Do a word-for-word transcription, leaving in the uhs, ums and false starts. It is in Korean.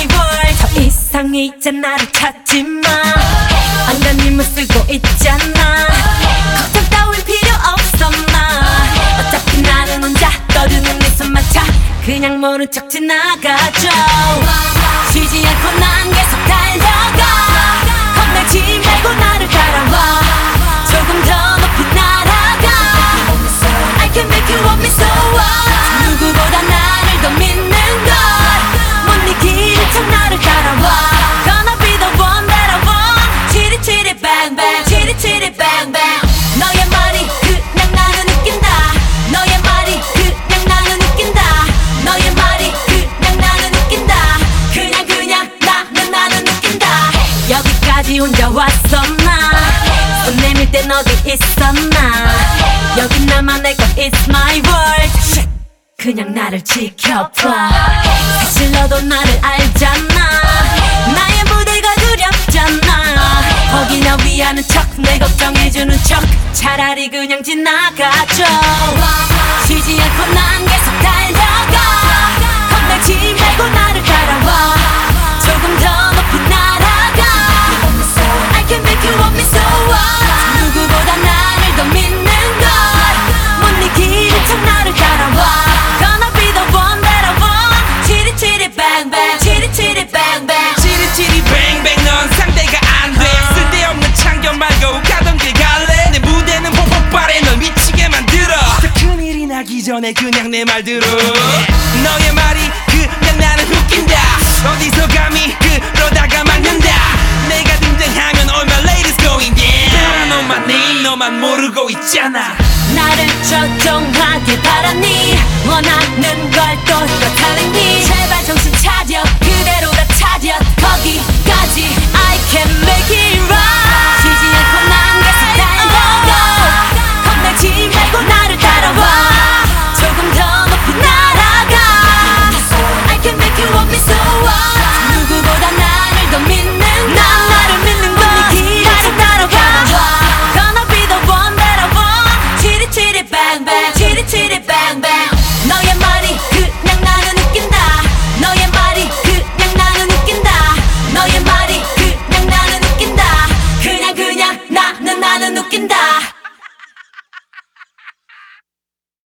my world. 더 이상 이제 나를 찾지 마. 안간힘을 쓰고 있잖아. 걱정 따윈 필요 없어 마. 어차피 나는 혼자 떠드는 네 손마차 그냥 모른 척 지나가죠. 쉬지 않고 난 계속 달려가. 겁내지 말고 나를 따라와. 조금 더 높이 날아가. I can make you want me so what. 누구보다 나를 더 믿는 걸 못 이기는 척 나를 따라와. Gonna be the one that I want. 치리치리 bang bang 치리치리 bang bang. 너의 말이 그냥 나는 웃긴다. 너의 말이 그냥 나는 웃긴다. 너의 말이 그냥 나는 웃긴다. 그냥 그냥 나는 나는 웃긴다. 여기까지 혼자 왔어 나. 손 내밀 땐 어디 있어 나. 여긴 나만의 것 It's my world. Shit. 그냥 나를 지켜봐. 사실 너도 나를 알잖아. 나의 무대가 두렵잖아. 거기나 위하는 척 내 걱정해주는 척 차라리 그냥 지나가죠. 쉬지 않고 난 계속 달려가. 겁내지 말고 나를 따라와. 조금 더 높이 날아가. I can make you want me so what. 누구보다 나를 더 믿는 걸 못 이기는 척 나를 따라와. Gonna be the one that I want. 치리치리 bang bang 치리치리 bang bang 치리치리 뱅뱅 넌 상대가 안돼. 쓸데없는 참견 말고 가던 길 갈래. 내 무대는 폭폭발해 널 미치게 만들어. 더 큰일이 나기 전에 그냥 내 말 들어. 너의 말이 그냥 나는 웃긴다. 어디서 감히 그러다가 말년다. 내가 등장하면 all my ladies going down. 너만 네 너만 모르고 있잖아. 나를 조종하길 바라니. 원하는 걸 또 또 타르니. 제발 정신 차려